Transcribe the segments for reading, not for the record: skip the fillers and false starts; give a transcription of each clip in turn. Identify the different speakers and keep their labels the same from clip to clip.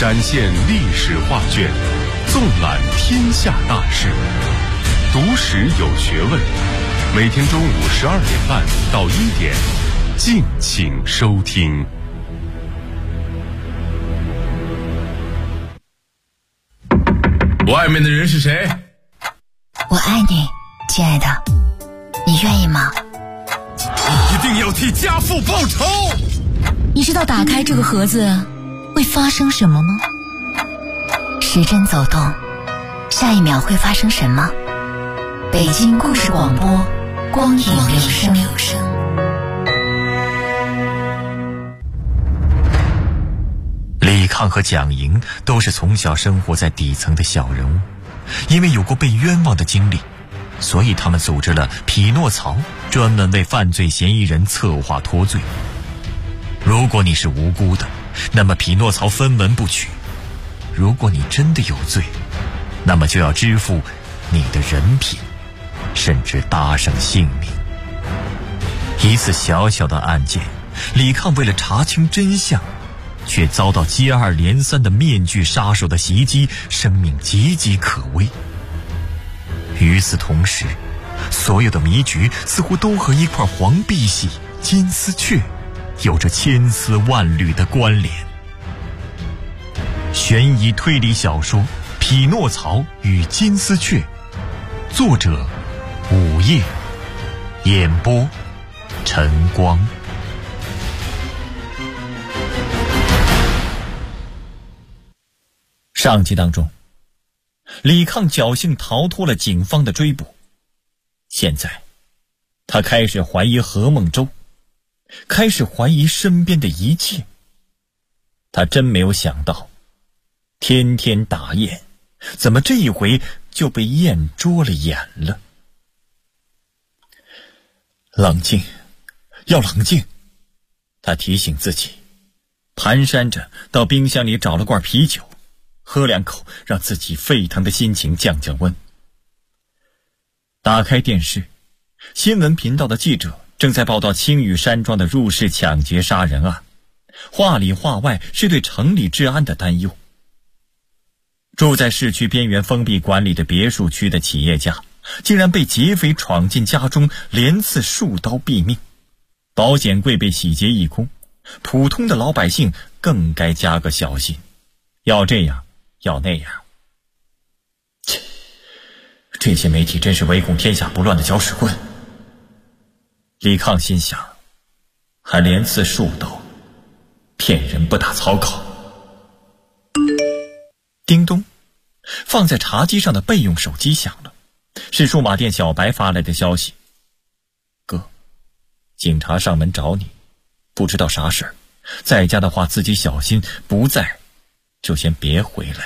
Speaker 1: 展现历史画卷，纵览天下大事，读史有学问。每天中午12点半到1点，敬请收听。
Speaker 2: 外面的人是谁？
Speaker 3: 我爱你，亲爱的，你愿意吗？
Speaker 2: 你一定要替家父报仇！
Speaker 3: 你知道打开这个盒子会发生什么吗？时针走动，下一秒会发生什么？北京故事广播，光影留声。
Speaker 4: 李抗和蒋莹都是从小生活在底层的小人物，因为有过被冤枉的经历，所以他们组织了匹诺曹，专门为犯罪嫌疑人策划脱罪。如果你是无辜的，那么匹诺曹分文不取；如果你真的有罪，那么就要支付你的人品，甚至搭上性命。一次小小的案件，李抗为了查清真相，却遭到接二连三的面具杀手的袭击，生命岌岌可危。与此同时，所有的迷局似乎都和一块黄碧玺金丝雀有着千丝万缕的关联。悬疑推理小说《匹诺曹与金丝雀》，作者午夜，演播晨光。上集当中，李抗侥幸逃脱了警方的追捕，现在他开始怀疑何梦舟，开始怀疑身边的一切。他真没有想到，天天打雁，怎么这一回就被雁捉了眼了？冷静，要冷静，他提醒自己，蹒跚着到冰箱里找了罐啤酒，喝2口，让自己沸腾的心情降降温。打开电视，新闻频道的记者正在报道青屿山庄的入室抢劫杀人案，话里话外是对城里治安的担忧。住在市区边缘封闭管理的别墅区的企业家，竟然被劫匪闯进家中，连刺数刀毙命，保险柜被洗劫一空，普通的老百姓更该加个小心，要这样要那样。切，这些媒体真是唯恐天下不乱的搅屎棍。李抗心想，还连刺数刀，骗人不打草稿。叮咚，放在茶几上的备用手机响了，是数码店小白发来的消息。哥，警察上门找你，不知道啥事儿，在家的话自己小心，不在就先别回来。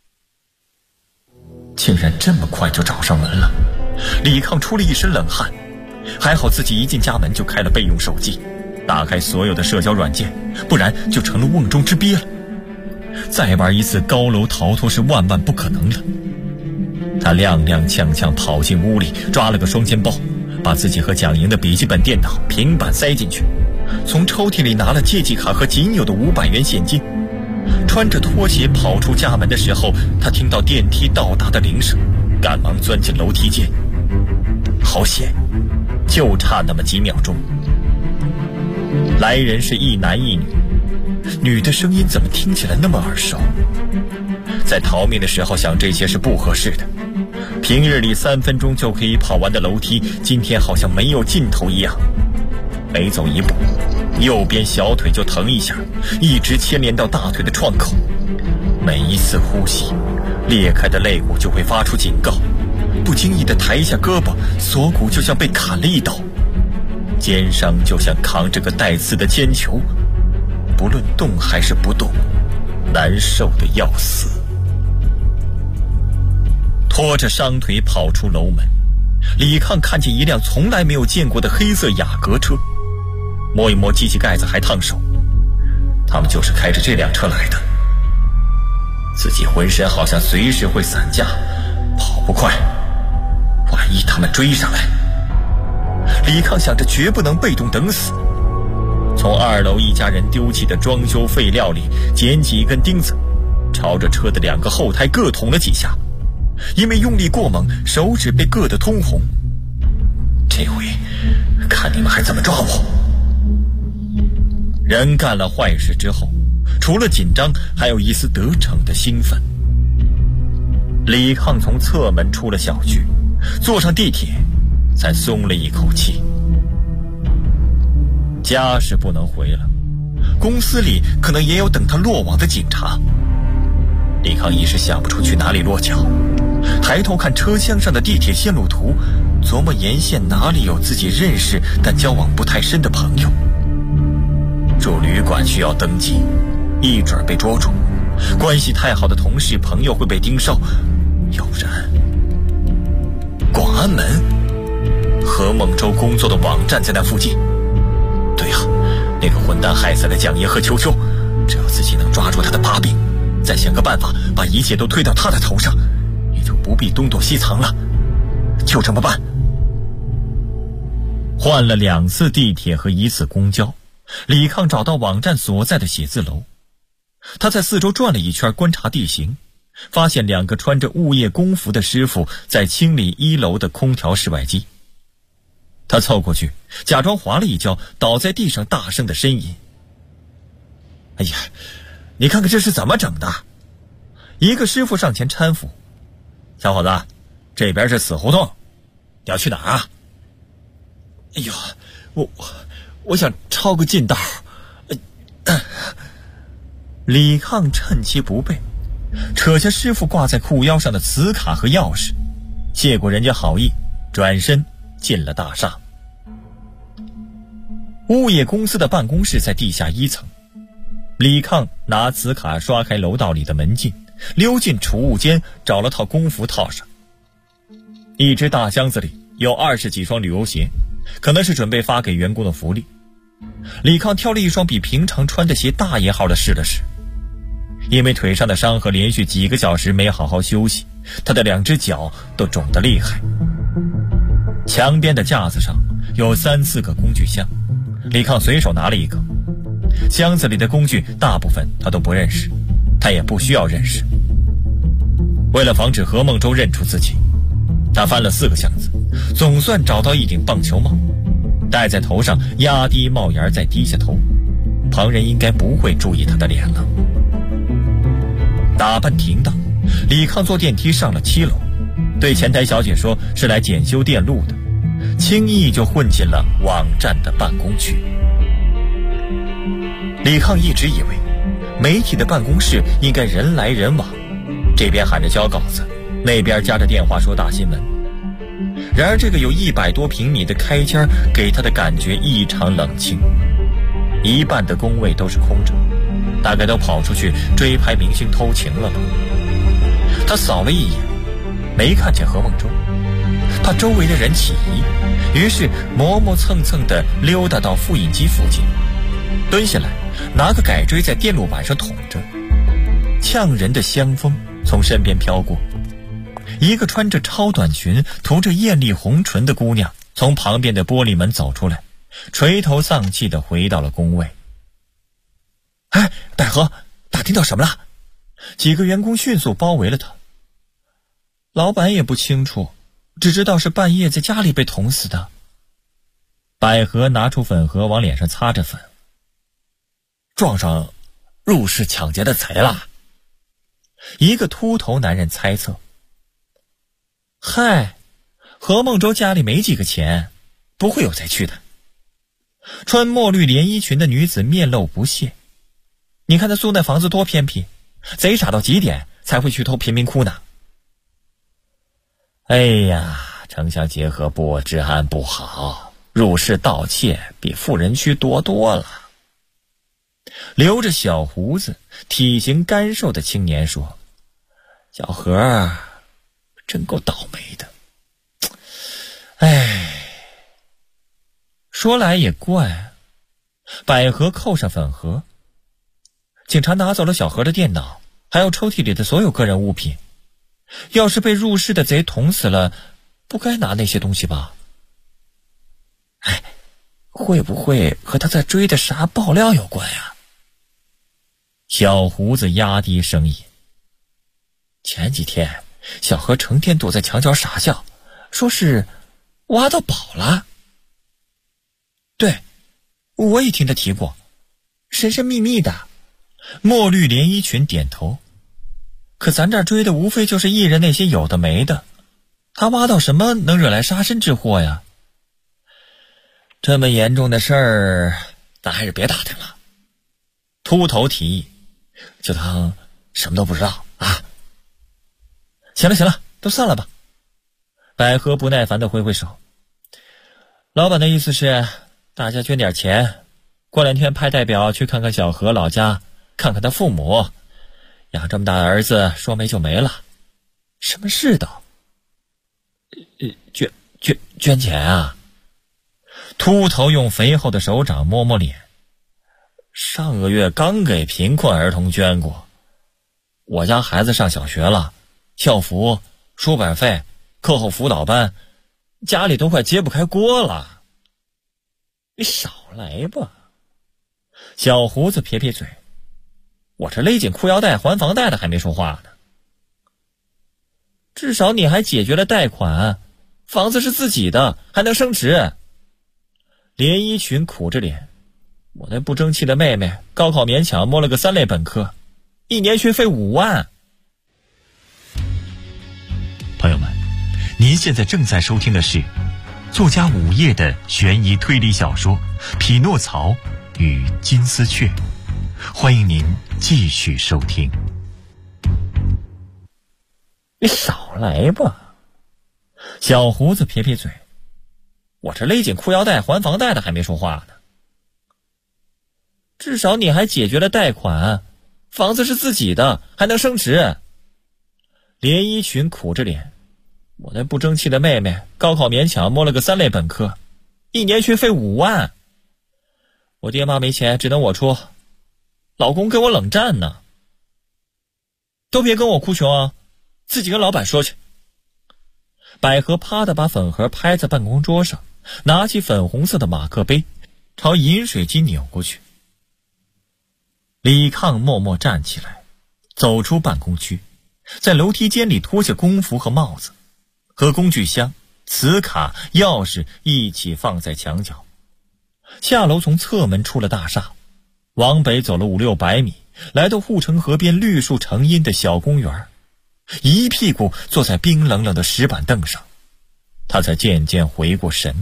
Speaker 4: 竟然这么快就找上门了，李抗出了一身冷汗。还好自己一进家门就开了备用手机，打开所有的社交软件，不然就成了瓮中之鳖了。再玩一次高楼逃脱是万万不可能了。他踉踉跄跄跑进屋里，抓了个双肩包，把自己和蒋莹的笔记本电脑、平板塞进去，从抽屉里拿了借记卡和仅有的500元现金。穿着拖鞋跑出家门的时候，他听到电梯到达的铃声，赶忙钻进楼梯间。好险，就差那么几秒钟。来人是一男一女，女的声音怎么听起来那么耳熟？在逃命的时候想这些是不合适的。平日里3分钟就可以跑完的楼梯，今天好像没有尽头一样。每走一步，右边小腿就疼一下，一直牵连到大腿的创口。每一次呼吸，裂开的肋骨就会发出警告。不经意地抬一下胳膊，锁骨就像被砍了一刀。肩上就像扛着个带刺的铅球，不论动还是不动，难受的要死。拖着伤腿跑出楼门，李抗看见一辆从来没有见过的黑色雅阁车，摸一摸机器盖子还烫手。他们就是开着这辆车来的。自己浑身好像随时会散架，跑不快，万一他们追上来。李抗想着绝不能被动等死，从2楼一家人丢弃的装修废料里捡起一根钉子， 朝着车的2个后胎各捅了几下，因为用力过猛，手指被硌得通红。这回看你们还怎么抓我！人干了坏事之后，除了紧张，还有一丝得逞的兴奋。李抗从侧门出了小区，坐上地铁，才松了一口气。家是不能回了，公司里可能也有等他落网的警察。李抗一时想不出去哪里落脚，抬头看车厢上的地铁线路图，琢磨沿线哪里有自己认识但交往不太深的朋友。住旅馆需要登记，一准被捉住，关系太好的同事朋友会被盯梢，要不然广安门，何孟洲工作的网站在那附近。对啊，那个混蛋害死了蒋爷和秋秋，只要自己能抓住他的把柄，再想个办法把一切都推到他的头上，也就不必东躲西藏了。就这么办。换了2次地铁和1次公交，李抗找到网站所在的写字楼。他在四周转了一圈，观察地形，发现2个穿着物业工服的师傅在清理1楼的空调室外机。他凑过去，假装滑了一跤，倒在地上大声的呻吟。哎呀，你看看这是怎么整的！一个师傅上前搀扶：“小伙子，这边是死胡同，你要去哪儿啊？”“哎呦，我想抄个近道。”李抗趁其不备，扯下师傅挂在裤腰上的磁卡和钥匙，谢过人家好意，转身进了大厦。物业公司的办公室在地下1层。李抗拿磁卡刷开楼道里的门禁，溜进储物间，找了套工服套上。一只大箱子里有20几双旅游鞋，可能是准备发给员工的福利。李抗挑了一双比平常穿的鞋大1号的试了试，因为腿上的伤和连续几个小时没好好休息，他的2只脚都肿得厉害。墙边的架子上有3、4个工具箱，李抗随手拿了一个。箱子里的工具大部分他都不认识，他也不需要认识。为了防止何孟洲认出自己，他翻了4个箱子，总算找到一顶棒球帽，戴在头上，压低帽檐再低下头，旁人应该不会注意他的脸了。打扮停当，李抗坐电梯上了7楼，对前台小姐说是来检修电路的，轻易就混进了网站的办公区。李抗一直以为媒体的办公室应该人来人往，这边喊着交稿子，那边夹着电话说大新闻。然而这个有100多平米的开间给他的感觉异常冷清，一半的工位都是空着，大概都跑出去追拍明星偷情了吧。他扫了一眼，没看见何孟洲，怕周围的人起疑，于是磨磨蹭蹭地溜达到复印机附近，蹲下来拿个改锥在电路板上捅着。呛人的香风从身边飘过，一个穿着超短裙涂着艳丽红唇的姑娘从旁边的玻璃门走出来，垂头丧气地回到了工位。哎，百合，打听到什么了？几个员工迅速包围了他。老板也不清楚，只知道是半夜在家里被捅死的。百合拿出粉盒往脸上擦着粉。撞上入室抢劫的贼了。一个秃头男人猜测。嗨，何孟洲家里没几个钱，不会有贼去的。穿墨绿连衣裙的女子面露不屑。你看他租那房子多偏僻，贼傻到极点才会去偷贫民窟呢。哎呀，城乡结合部治安不好，入室盗窃比富人区多多了。留着小胡子体型干瘦的青年说，小何真够倒霉的。哎，说来也怪，百合扣上粉盒，警察拿走了小何的电脑，还有抽屉里的所有个人物品。要是被入室的贼捅死了，不该拿那些东西吧？哎，会不会和他在追的啥爆料有关呀？小胡子压低声音， 前几天小何成天躲在墙角傻笑，说是挖到宝了。对，我也听他提过，神神秘秘的。墨绿连衣裙点头。可咱这儿追的无非就是艺人那些有的没的，他挖到什么能惹来杀身之祸呀？这么严重的事儿，咱还是别打听了。秃头提议，就当什么都不知道啊。行了，都散了吧。百合不耐烦地挥挥手。老板的意思是，大家捐点钱，过2天派代表去看看小何老家，看看他父母。养这么大的儿子，说没就没了，什么世道？捐钱啊！秃头用肥厚的手掌摸摸脸。上个月刚给贫困儿童捐过，我家孩子上小学了，校服、书本费、课后辅导班，家里都快揭不开锅了。你少来吧。小胡子撇撇嘴，我这勒紧裤腰带还房贷的还没说话呢。至少你还解决了贷款，房子是自己的，还能升值。连衣裙苦着脸，我那不争气的妹妹高考勉强摸了个3类本科，1年学费5万。
Speaker 5: 朋友们，您现在正在收听的是作家午夜的悬疑推理小说《匹诺曹与金丝雀》，欢迎您继续收听。
Speaker 4: 你少来吧。小胡子撇撇嘴，我这勒紧裤腰带还房贷的还没说话呢。至少你还解决了贷款，房子是自己的，还能升值。连衣裙苦着脸，我那不争气的妹妹高考勉强摸了个3类本科，1年学费5万。我爹妈没钱，只能我出，老公跟我冷战呢。都别跟我哭穷啊，自己跟老板说去。百合啪的把粉盒拍在办公桌上，拿起粉红色的马克杯，朝饮水机扭过去。李抗默默站起来，走出办公区，在楼梯间里脱下工服和帽子，和工具箱、磁卡、钥匙一起放在墙角。下楼从侧门出了大厦，往北走了500-600米，来到护城河边绿树成荫的小公园，一屁股坐在冰冷冷的石板凳上，他才渐渐回过神。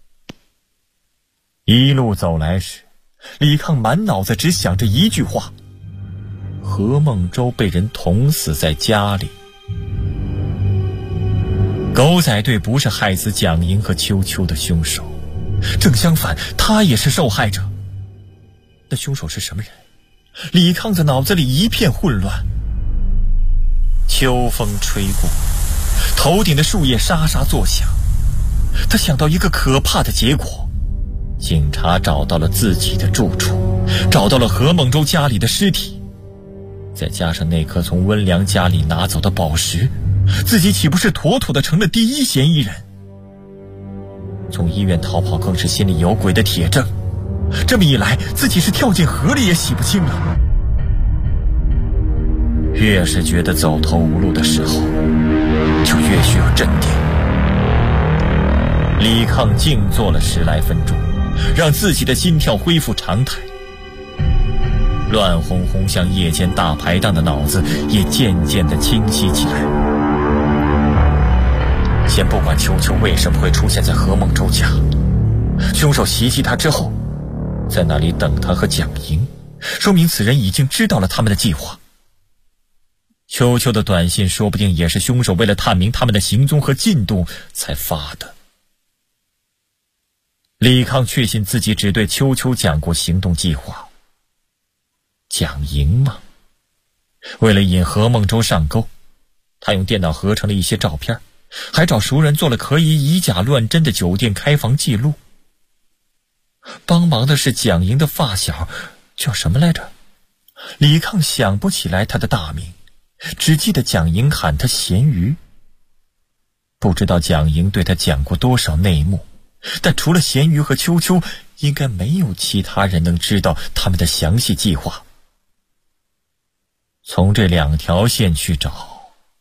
Speaker 4: 一路走来时，李抗满脑子只想着一句话：何梦舟被人捅死在家里。狗仔队不是害死蒋莹和秋秋的凶手，正相反，他也是受害者。那凶手是什么人？李抗的脑子里一片混乱。秋风吹过，头顶的树叶沙沙作响。他想到一个可怕的结果：警察找到了自己的住处，找到了何梦舟家里的尸体，再加上那颗从温良家里拿走的宝石，自己岂不是妥妥的成了第一嫌疑人？从医院逃跑更是心里有鬼的铁证，这么一来，自己是跳进河里也洗不清了。越是觉得走投无路的时候，就越需要镇定。李抗静坐了10来分钟，让自己的心跳恢复常态。乱哄哄像夜间大排档的脑子也渐渐地清晰起来。先不管秋秋为什么会出现在何梦舟家，凶手袭击他之后在那里等他和蒋莹，说明此人已经知道了他们的计划。秋秋的短信说不定也是凶手为了探明他们的行踪和进度才发的。李抗确信自己只对秋秋讲过行动计划。蒋莹吗？为了引何梦舟上钩，他用电脑合成了一些照片，还找熟人做了可以以假乱真的酒店开房记录。帮忙的是蒋莹的发小，叫什么来着？李抗想不起来他的大名，只记得蒋莹喊他咸鱼。不知道蒋莹对他讲过多少内幕，但除了咸鱼和秋秋，应该没有其他人能知道他们的详细计划。从这2条线去找，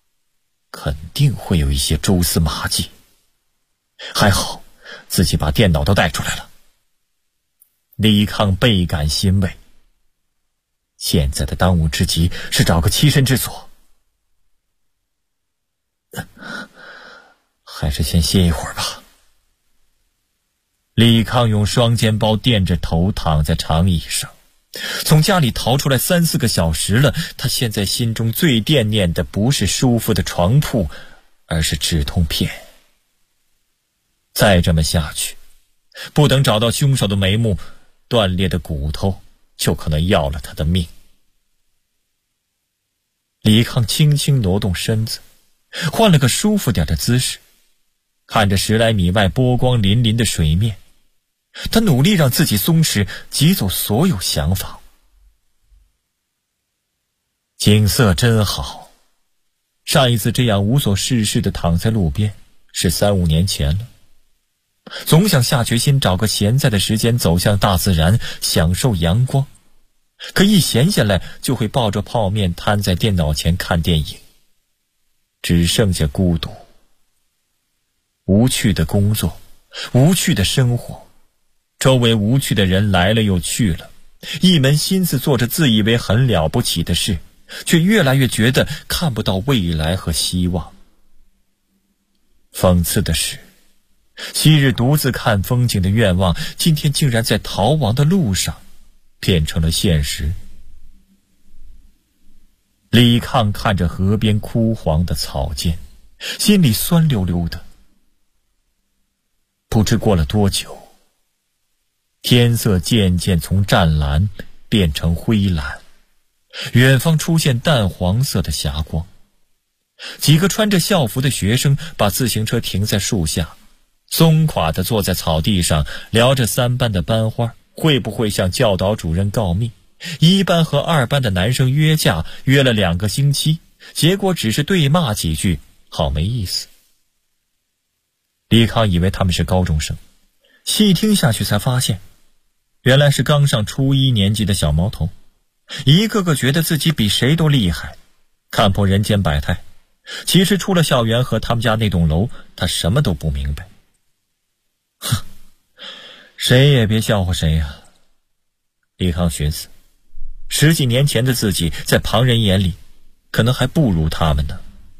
Speaker 4: 肯定会有一些蛛丝马迹。还好自己把电脑都带出来了。李抗倍感欣慰，现在的当务之急是找个栖身之所。还是先歇一会儿吧。李抗用双肩包垫着头躺在长椅上，从家里逃出来3-4个小时了，他现在心中最惦念的不是舒服的床铺，而是止痛片。再这么下去，不等找到凶手的眉目，断裂的骨头就可能要了他的命。李抗轻轻挪动身子，换了个舒服点的姿势，看着10来米外波光粼粼的水面，他努力让自己松弛，挤走所有想法。景色真好，上一次这样无所事事的躺在路边是3-5年前了。总想下决心找个闲在的时间走向大自然，享受阳光，可一闲下来就会抱着泡面瘫在电脑前看电影，只剩下孤独。无趣的工作，无趣的生活，周围无趣的人来了又去了，一门心思做着自以为很了不起的事，却越来越觉得看不到未来和希望。讽刺的是，昔日独自看风景的愿望，今天竟然在逃亡的路上变成了现实。李抗看着河边枯黄的草间，心里酸溜溜的。不知过了多久，天色渐渐从湛蓝变成灰蓝，远方出现淡黄色的霞光。几个穿着校服的学生把自行车停在树下，松垮地坐在草地上，聊着3班的班花会不会向教导主任告密，1班和2班的男生约架，约了2个星期，结果只是对骂几句，好没意思。李抗以为他们是高中生，细听下去才发现，原来是刚上初1年级的小毛头，一个个觉得自己比谁都厉害，看破人间百态。其实出了校园和他们家那栋楼，他什么都不明白。哼，谁也别笑话谁呀。李抗寻思，10几年前的自己在旁人眼里可能还不如他们呢。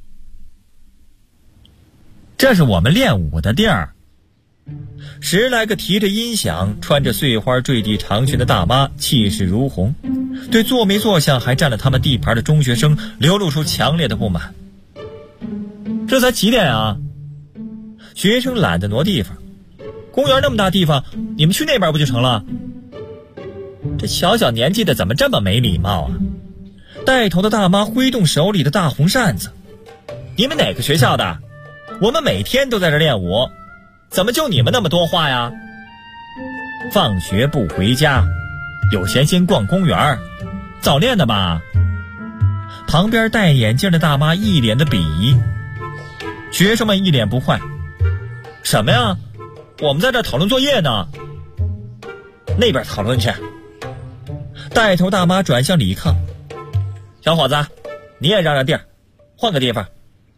Speaker 4: 这是我们练武的地儿。10来个提着音响穿着碎花坠地长裙的大妈气势如虹，对坐没坐相还占了他们地盘的中学生流露出强烈的不满。这才几点啊？学生懒得挪地方，公园那么大地方，你们去那边不就成了？这小小年纪的怎么这么没礼貌啊？带头的大妈挥动手里的大红扇子，你们哪个学校的？我们每天都在这练武，怎么就你们那么多话呀？放学不回家，有闲先逛公园，早练的吧？旁边戴眼镜的大妈一脸的鄙夷，学生们一脸不坏，什么呀？我们在这讨论作业呢。那边讨论去。带头大妈转向李抗，小伙子，你也让让地儿，换个地方。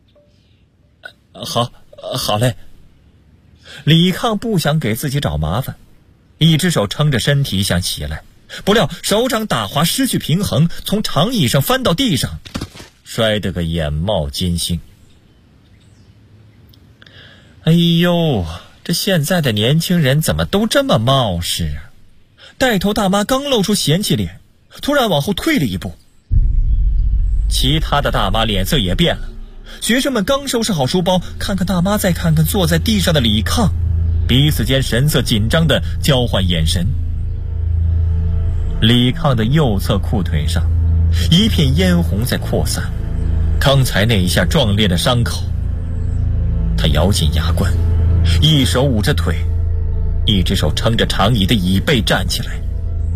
Speaker 4: 好嘞。李抗不想给自己找麻烦，一只手撑着身体想起来，不料手掌打滑失去平衡，从长椅上翻到地上，摔得个眼冒金星。哎呦，这现在的年轻人怎么都这么冒失啊？带头大妈刚露出嫌弃脸，突然往后退了一步。其他的大妈脸色也变了，学生们刚收拾好书包，看看大妈，再看看坐在地上的李抗，彼此间神色紧张地交换眼神。李抗的右侧裤腿上一片嫣红在扩散，刚才那一下壮烈的伤口。他咬紧牙关，一手捂着腿，一只手撑着长椅的椅背站起来。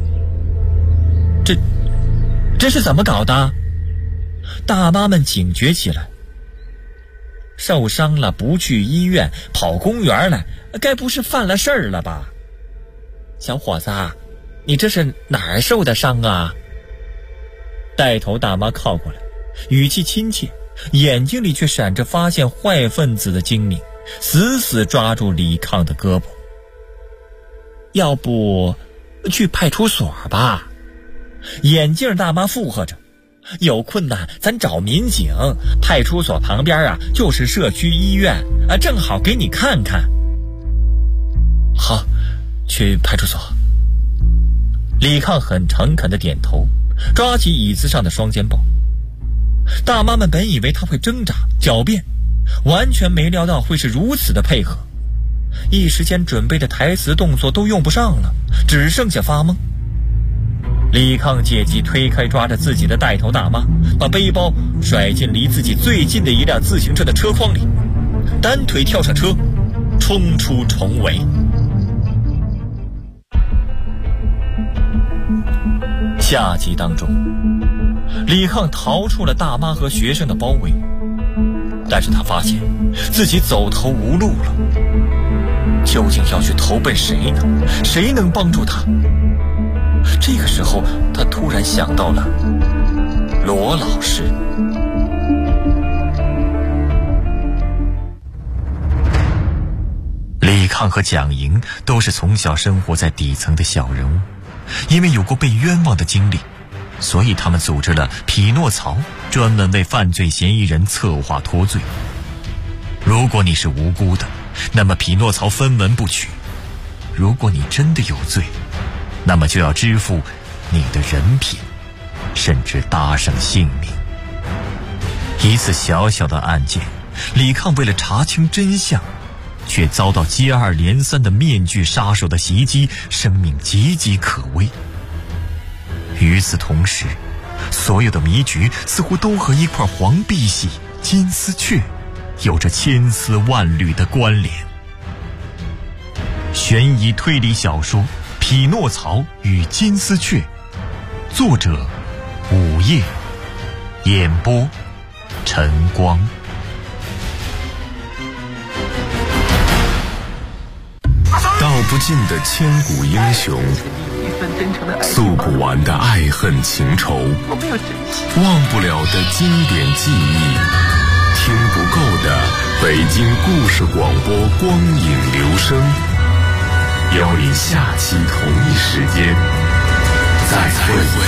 Speaker 4: 这是怎么搞的？大妈们警觉起来。受伤了不去医院，跑公园来，该不是犯了事儿了吧？小伙子，你这是哪儿受的伤啊？带头大妈靠过来，语气亲切， 眼睛里却闪着发现坏分子的精明，死死抓住李抗的胳膊。要不去派出所吧？眼镜大妈附和着。有困难咱找民警，派出所旁边就是社区医院正好给你看看。好，去派出所。李抗很诚恳地点头，抓起椅子上的双肩包。大妈们本以为他会挣扎狡辩，完全没料到会是如此的配合，一时间准备的台词动作都用不上了，只剩下发懵。李抗借机推开抓着自己的带头大妈，把背包甩进离自己最近的一辆自行车的车筐里，单腿跳上车，冲出重围。下集当中，李抗逃出了大妈和学生的包围，但是他发现自己走投无路了。究竟要去投奔谁呢？谁能帮助他？这个时候，他突然想到了罗老师。李抗和蒋莹都是从小生活在底层的小人物，因为有过被冤枉的经历，所以他们组织了匹诺曹，专门为犯罪嫌疑人策划脱罪。如果你是无辜的，那么匹诺曹分文不取；如果你真的有罪，那么就要支付你的人品，甚至搭上性命。一次小小的案件，李抗为了查清真相，却遭到接二连三的面具杀手的袭击，生命岌岌可危。与此同时，所有的迷局似乎都和一块黄碧玺、金丝雀有着千丝万缕的关联。悬疑推理小说《匹诺曹与金丝雀》，作者午夜，演播晨光。
Speaker 1: 道不尽的千古英雄，诉不完的爱恨情仇，忘不了的经典记忆，听不够的北京故事广播光影留声。邀你下期同一时间再会。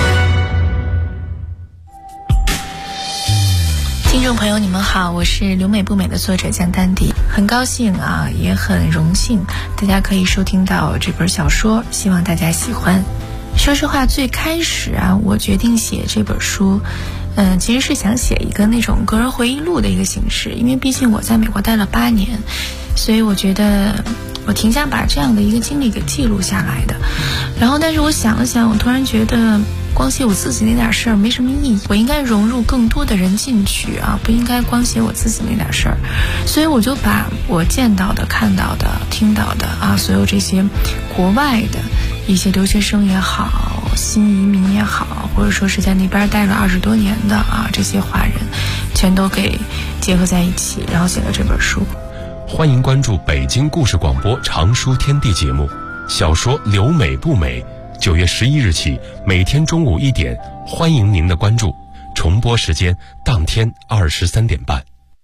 Speaker 6: 听众朋友你们好，我是留美不美的作者江丹迪，很高兴也很荣幸大家可以收听到这本小说，希望大家喜欢。说实话，最开始我决定写这本书其实是想写一个那种个人回忆录的一个形式，因为毕竟我在美国待了8年，所以我觉得我挺想把这样的一个经历给记录下来的。然后但是我想了想，我突然觉得光写我自己那点事儿没什么意义，我应该融入更多的人进去不应该光写我自己那点事儿。所以我就把我见到的、看到的、听到的所有这些国外的一些留学生也好，新移民也好，或者说是在那边待了20多年的这些华人，全都给结合在一起，然后写了这本书。
Speaker 1: 欢迎关注北京故事广播长书天地节目，小说《留美不美》，9月11日起每天中午1点，欢迎您的关注。重播时间当天23点半。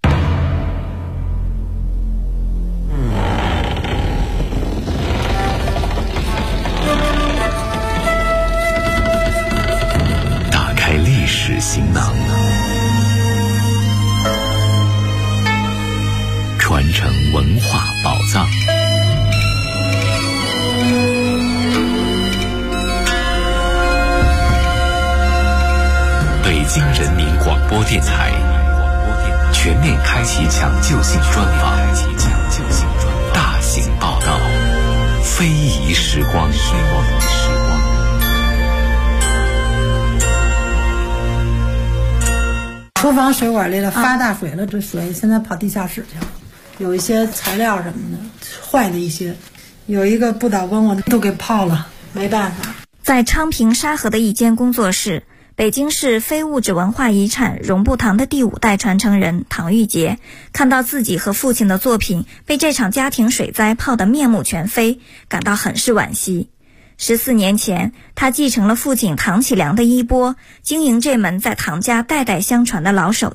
Speaker 1: 打开历史行囊，传承文化宝藏。北京人民广播电台全面开启抢救性专访，大型报道，非遗时光。
Speaker 7: 厨房水管里了，发大水了，这水现在跑地下室去了，有一些材料什么的坏的一些，有一个不倒翁我都给泡了，没办法。
Speaker 8: 在昌平沙河的一间工作室，北京市非物质文化遗产绒布堂的第5代传承人唐玉杰看到自己和父亲的作品被这场家庭水灾泡得面目全非，感到很是惋惜。14年前，他继承了父亲唐启良的衣钵，经营这门在唐家代代相传的老手艺。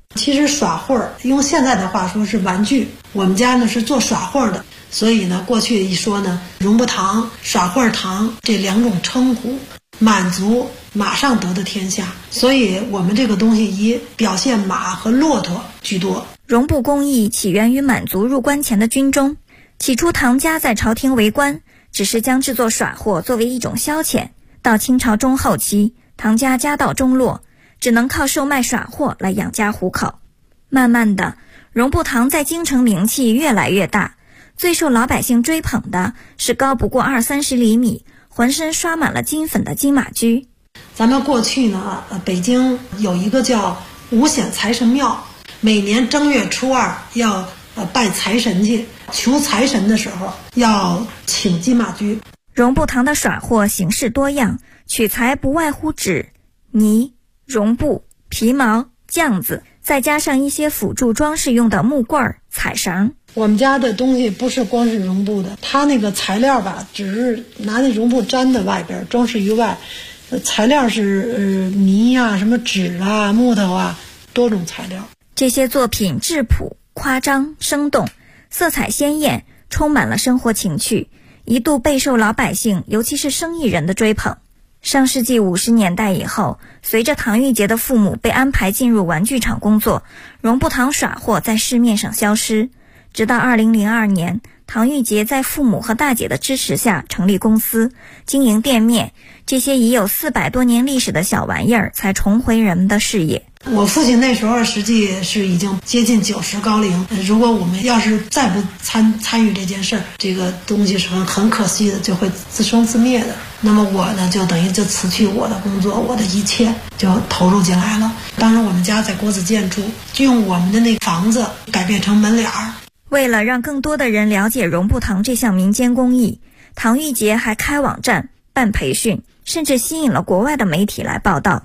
Speaker 7: 其实耍混儿，用现在的话说是玩具。我们家呢是做耍混儿的，所以呢过去一说呢，绒布堂、耍混儿堂这2种称呼，满族马上得的天下，所以我们这个东西以表现马和骆驼居多。
Speaker 8: 绒布工艺起源于满族入关前的军中，起初唐家在朝廷为官，只是将制作耍货作为一种消遣。到清朝中后期，唐家家道中落，只能靠售卖耍货来养家糊口。慢慢的，绒布堂在京城名气越来越大，最受老百姓追捧的是高不过20-30厘米，浑身刷满了金粉的金马驹。
Speaker 7: 咱们过去呢，北京有一个叫五显财神庙，每年正月初2要拜财神去，求财神的时候要请金马驹。
Speaker 8: 绒布堂的耍货形式多样，取材不外乎纸、泥、绒布、皮毛、酱子，再加上一些辅助装饰用的木棍、彩绳。
Speaker 7: 我们家的东西不是光是绒布的，它那个材料吧，只是拿那绒布粘在外边，装饰于外。材料是泥啊、什么纸啊、木头啊，多种材料。
Speaker 8: 这些作品质朴、夸张、生动，色彩鲜艳，充满了生活情趣，一度备受老百姓，尤其是生意人的追捧。上世纪50年代以后，随着唐玉洁的父母被安排进入玩具厂工作，绒布堂耍货在市面上消失。直到2002年，唐玉洁在父母和大姐的支持下成立公司，经营店面，这些已有400多年历史的小玩意儿才重回人们的视野。
Speaker 7: 我父亲那时候实际是已经接近90高龄，如果我们要是再不参与这件事儿，这个东西是很可惜的，就会自生自灭的。那么我呢，就等于就辞去我的工作，我的一切就投入进来了。当时我们家在国子监住，就用我们的那个房子改变成门脸儿。
Speaker 8: 为了让更多的人了解绒布堂这项民间工艺，唐玉洁还开网站、办培训，甚至吸引了国外的媒体来报道。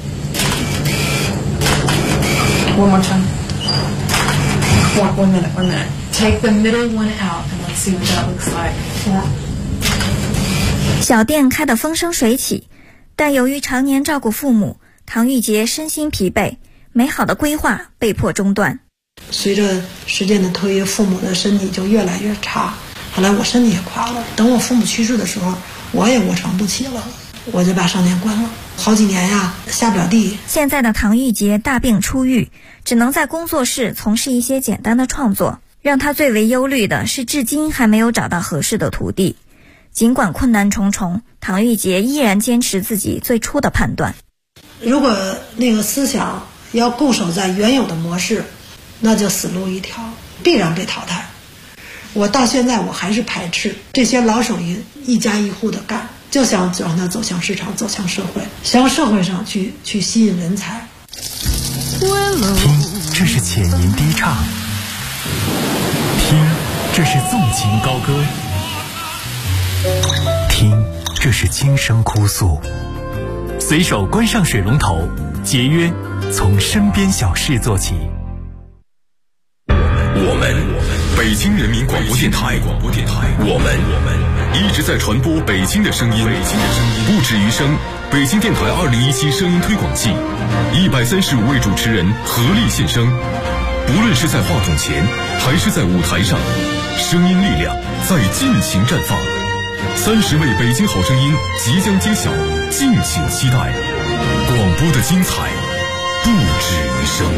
Speaker 9: One more time. One minute. Take the middle one out and let's see what that looks like. Yeah.
Speaker 8: 小店开得风生水起，但由于常年照顾父母，唐玉洁身心疲惫，美好的规划被迫中断。
Speaker 7: 随着时间的推移，父母的身体就越来越差，后来我身体也垮了。等我父母去世的时候，我也卧床不起了，我就把商店关了。好几年呀，下不了地。
Speaker 8: 现在的唐玉洁大病初愈，只能在工作室从事一些简单的创作。让他最为忧虑的是，至今还没有找到合适的徒弟。尽管困难重重，唐玉洁依然坚持自己最初的判断。
Speaker 7: 如果那个思想要固守在原有的模式，那就死路一条，必然被淘汰。我到现在我还是排斥这些老手艺一家一户的干，就想让它走向市场，走向社会，向社会上去吸引人才。
Speaker 5: 听，这是浅吟低唱；听，这是纵情高歌；听，这是轻声哭诉。随手关上水龙头，节约从身边小事做起。
Speaker 1: 我们北京人民广播电台，我们一直在传播北京的声音，不止于声。北京电台2017声音推广季，135位主持人合力献声，不论是在话筒前还是在舞台上，声音力量在尽情绽放。30位北京好声音即将揭晓，敬请期待。广播的精彩不止于声。